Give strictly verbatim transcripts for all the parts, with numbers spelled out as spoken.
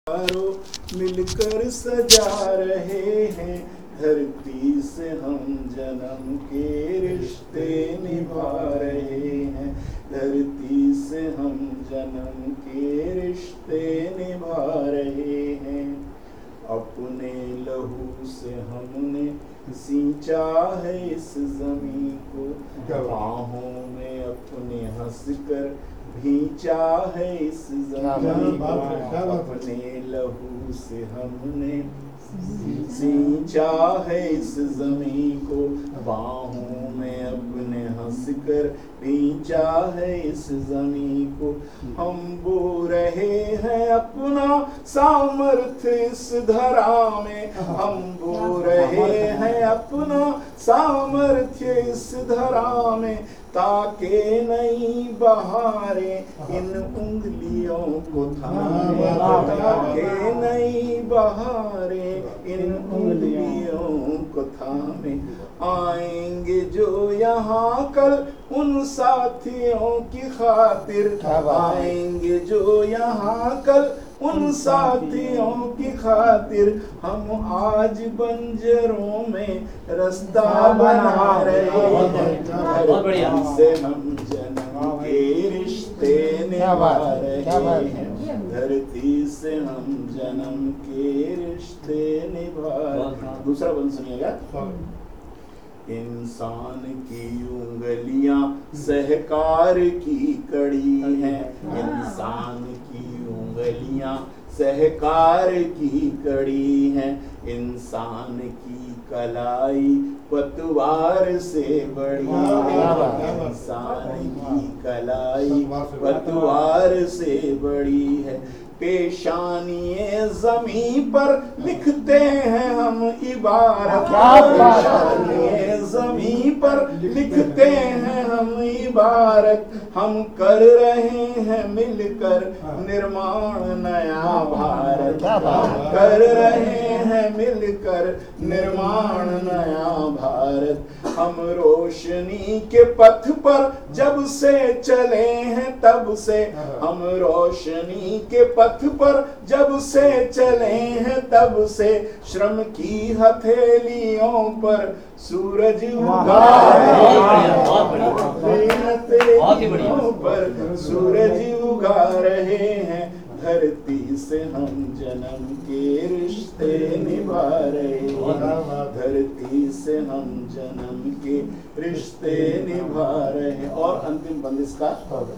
यारो मिलकर सजा रहे हैं, धरती से हम जन्म के रिश्ते निभा रहे हैं, धरती से हम जन्म के रिश्ते निभा रहे हैं। अपने लहू से हमने सींचा है इस जमीन को, बाहों में अपने हंसकर भींचा है इस जमीन को, अपने लहू से हमने सींचा है इस जमीन को, बाहों में अपने हंसकर भींचा है इस जमीन को। हम बो रहे हैं अपना सामर्थ्य इस धरा में, हम बो रहे हैं अपना सामर्थ्य इस धरा में, ताकि नई बहारें इन उंगलियों को थामे, ताकि नई बहारें इन उंगलियों को थामे। आएंगे जो यहाँ कल उन साथियों की खातिर, आएंगे जो यहाँ कल उन साथियों की खातिर, हम आज बंजरों में रास्ता बना रहे हैं, धरती से हम जन्म के रिश्ते निभा रहे हैं, धरती से हम जन्म के रिश्ते निभा रहे हैं। दूसरा बंद सुनिएगा। इंसान की उंगलियां सहकार की कड़ी हैं, इंसान की उंगलियां सहकार की कड़ी हैं, इंसान की कलाई पतवार से बड़ी है, इंसान की कलाई पतवार से बड़ी है। पेशानिए ज़मीं पर लिखते हैं हम इबारत, पेशानिए ज़मीं पर लिखते हैं हम इबारत, हम कर रहे हैं मिलकर निर्माण नया भारत, हम कर रहे हैं मिलकर निर्माण नया भारत। हम रोशनी के पथ पर जब से चले हैं तब से, हम रोशनी के पथ पर जब से चले हैं तब से, श्रम की हथेलियों पर सूरज उगा रहे हैं, पर सूरज उगा रहे हैं, धरती से हम जन्म के रिश्ते निभा रहे हैं, धरती से हम जन्म के रिश्ते निभा रहे हैं। और अंतिम बंद इसका,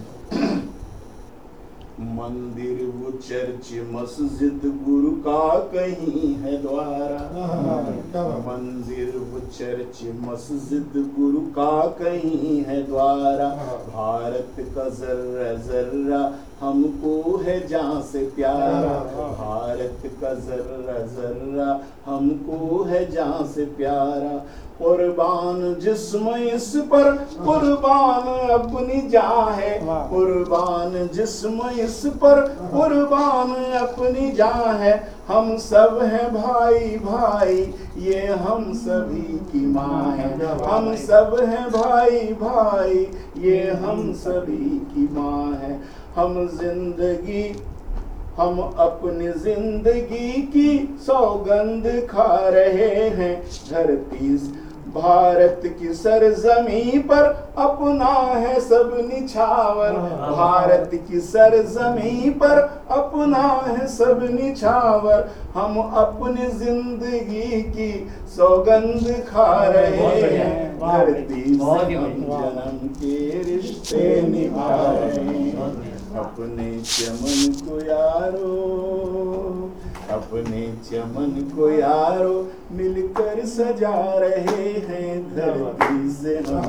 मंदिर वो चर्च मस्जिद गुरु का कहीं है द्वारा, मंदिर वो चर्च मस्जिद गुरु का कहीं है द्वारा, भारत का जर्रा जर्रा हमको है जान से प्यारा, भारत का जर्रा जर्रा हमको है जान से प्यारा। कुर्बान जिस्म इस पर कुर्बान अपनी जान है, कुर्बान जिस्म इस पर कुर्बान अपनी जान है, हम सब हैं भाई भाई ये हम सभी की माँ है, हम सब हैं भाई भाई ये हम सभी की माँ है। हम जिंदगी हम अपनी जिंदगी की सौगंध खा रहे हैं, धरती भारत की सरजमी पर अपना है सब निछावर, भारत की सरजमी पर अपना है सब निछावर, हम अपनी जिंदगी की सौगंध खा रहे हैं, धरती से हम जन्म के रिश्ते निभा रहे हैं। अपने चमन को यारो, अपने चमन को यारो मिलकर सजा रहे हैं, धरती से हम